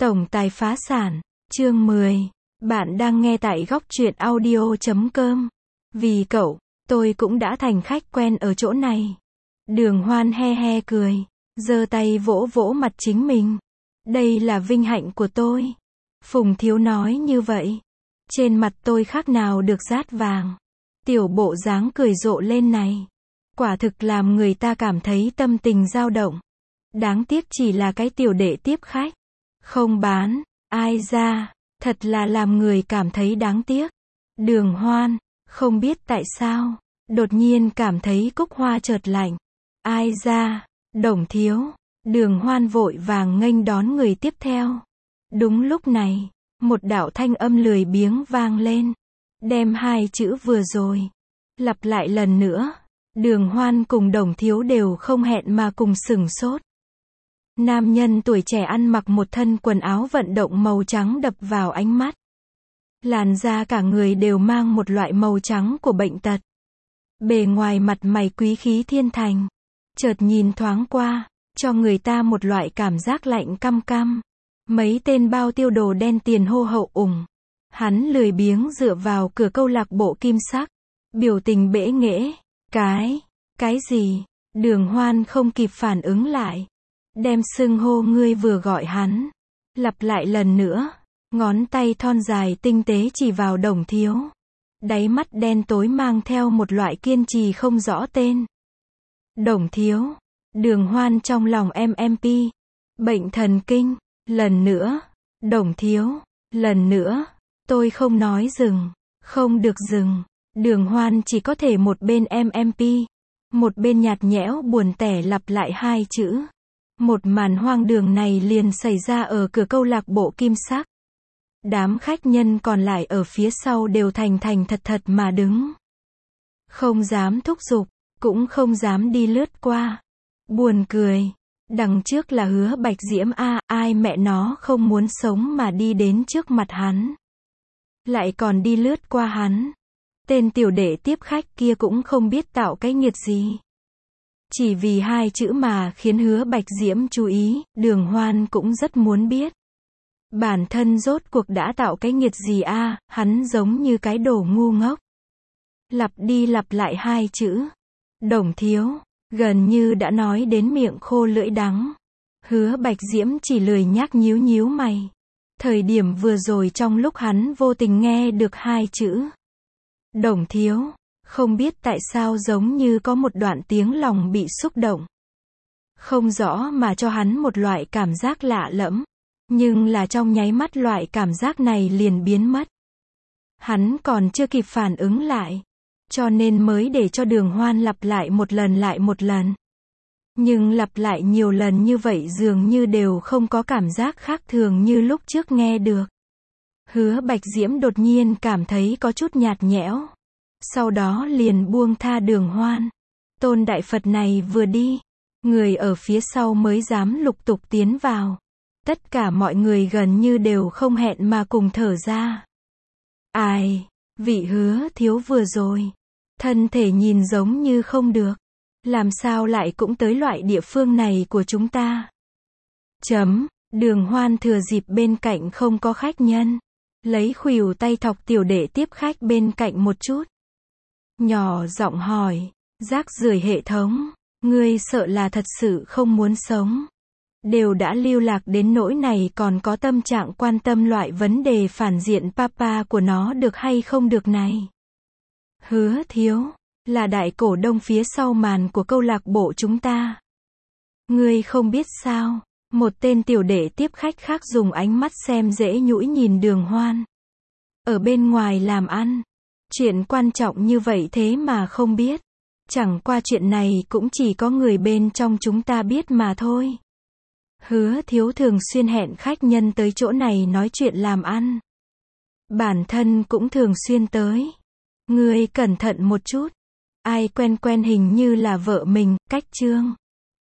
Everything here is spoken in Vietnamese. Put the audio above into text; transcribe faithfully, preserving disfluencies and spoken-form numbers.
Tổng tài phá sản, chương mười. Bạn đang nghe tại góc truyện audio chấm com. Vì cậu, tôi cũng đã thành khách quen ở chỗ này. Đường Hoan he he cười, giơ tay vỗ vỗ mặt chính mình. Đây là vinh hạnh của tôi. Phùng Thiếu nói như vậy. Trên mặt tôi khác nào được dát vàng. Tiểu bộ dáng cười rộ lên này. Quả thực làm người ta cảm thấy tâm tình dao động. Đáng tiếc chỉ là cái tiểu đệ tiếp khách. Không bán, ai ra, thật là làm người cảm thấy đáng tiếc. Đường Hoan, không biết tại sao, đột nhiên cảm thấy cúc hoa chợt lạnh. Ai ra, Đồng Thiếu, Đường Hoan vội vàng nghênh đón người tiếp theo. Đúng lúc này, một đạo thanh âm lười biếng vang lên. Đem hai chữ vừa rồi, lặp lại lần nữa. Đường Hoan cùng Đồng Thiếu đều không hẹn mà cùng sửng sốt. Nam nhân tuổi trẻ ăn mặc một thân quần áo vận động màu trắng đập vào ánh mắt. Làn da cả người đều mang một loại màu trắng của bệnh tật. Bề ngoài mặt mày quý khí thiên thành. Chợt nhìn thoáng qua, cho người ta một loại cảm giác lạnh căm căm. Mấy tên bao tiêu đồ đen tiền hô hậu ủng. Hắn lười biếng dựa vào cửa câu lạc bộ kim sắc. Biểu tình bẽ nghễ. Cái, cái gì? Đường Hoan không kịp phản ứng lại. Đem xưng hô ngươi vừa gọi hắn. Lặp lại lần nữa. Ngón tay thon dài tinh tế chỉ vào Đồng Thiếu. Đáy mắt đen tối mang theo một loại kiên trì không rõ tên. Đồng Thiếu. Đường Hoan trong lòng em em pi. Bệnh thần kinh. Lần nữa. Đồng Thiếu. Lần nữa. Tôi không nói dừng. Không được dừng. Đường Hoan chỉ có thể một bên em em pi. Một bên nhạt nhẽo buồn tẻ lặp lại hai chữ. Một màn hoang đường này liền xảy ra ở cửa câu lạc bộ kim sắc. Đám khách nhân còn lại ở phía sau đều thành thành thật thật mà đứng. Không dám thúc giục, cũng không dám đi lướt qua. Buồn cười. Đằng trước là Hứa Bạch Diễm a, ai mẹ nó không muốn sống mà đi đến trước mặt hắn. Lại còn đi lướt qua hắn. Tên tiểu đệ tiếp khách kia cũng không biết tạo cái nghiệt gì. Chỉ vì hai chữ mà khiến Hứa Bạch Diễm chú ý, Đường Hoan cũng rất muốn biết. Bản thân rốt cuộc đã tạo cái nghiệt gì a, à, hắn giống như cái đồ ngu ngốc. Lặp đi lặp lại hai chữ. Đồng Thiếu, gần như đã nói đến miệng khô lưỡi đắng. Hứa Bạch Diễm chỉ lười nhác nhíu nhíu mày. Thời điểm vừa rồi trong lúc hắn vô tình nghe được hai chữ. Đồng Thiếu. Không biết tại sao giống như có một đoạn tiếng lòng bị xúc động. Không rõ mà cho hắn một loại cảm giác lạ lẫm. Nhưng là trong nháy mắt loại cảm giác này liền biến mất. Hắn còn chưa kịp phản ứng lại. Cho nên mới để cho Đường Hoan lặp lại một lần lại một lần. Nhưng lặp lại nhiều lần như vậy dường như đều không có cảm giác khác thường như lúc trước nghe được. Hứa Bạch Diễm đột nhiên cảm thấy có chút nhạt nhẽo. Sau đó liền buông tha Đường Hoan. Tôn Đại Phật này vừa đi. Người ở phía sau mới dám lục tục tiến vào. Tất cả mọi người gần như đều không hẹn mà cùng thở ra. Ai, vị Hứa Thiếu vừa rồi. Thân thể nhìn giống như không được. Làm sao lại cũng tới loại địa phương này của chúng ta. Chấm, Đường Hoan thừa dịp bên cạnh không có khách nhân. Lấy khuỷu tay thọc tiểu đệ tiếp khách bên cạnh một chút. Nhỏ giọng hỏi, rác rưởi hệ thống, ngươi sợ là thật sự không muốn sống. Đều đã lưu lạc đến nỗi này còn có tâm trạng quan tâm loại vấn đề phản diện papa của nó được hay không được này. Hứa Thiếu, là đại cổ đông phía sau màn của câu lạc bộ chúng ta. Ngươi không biết sao, một tên tiểu đệ tiếp khách khác dùng ánh mắt xem dễ nhũi nhìn Đường Hoan. Ở bên ngoài làm ăn. Chuyện quan trọng như vậy thế mà không biết. Chẳng qua chuyện này cũng chỉ có người bên trong chúng ta biết mà thôi. Hứa Thiếu thường xuyên hẹn khách nhân tới chỗ này nói chuyện làm ăn. Bản thân cũng thường xuyên tới. Ngươi cẩn thận một chút. Ai quen quen hình như là vợ mình, cách trương.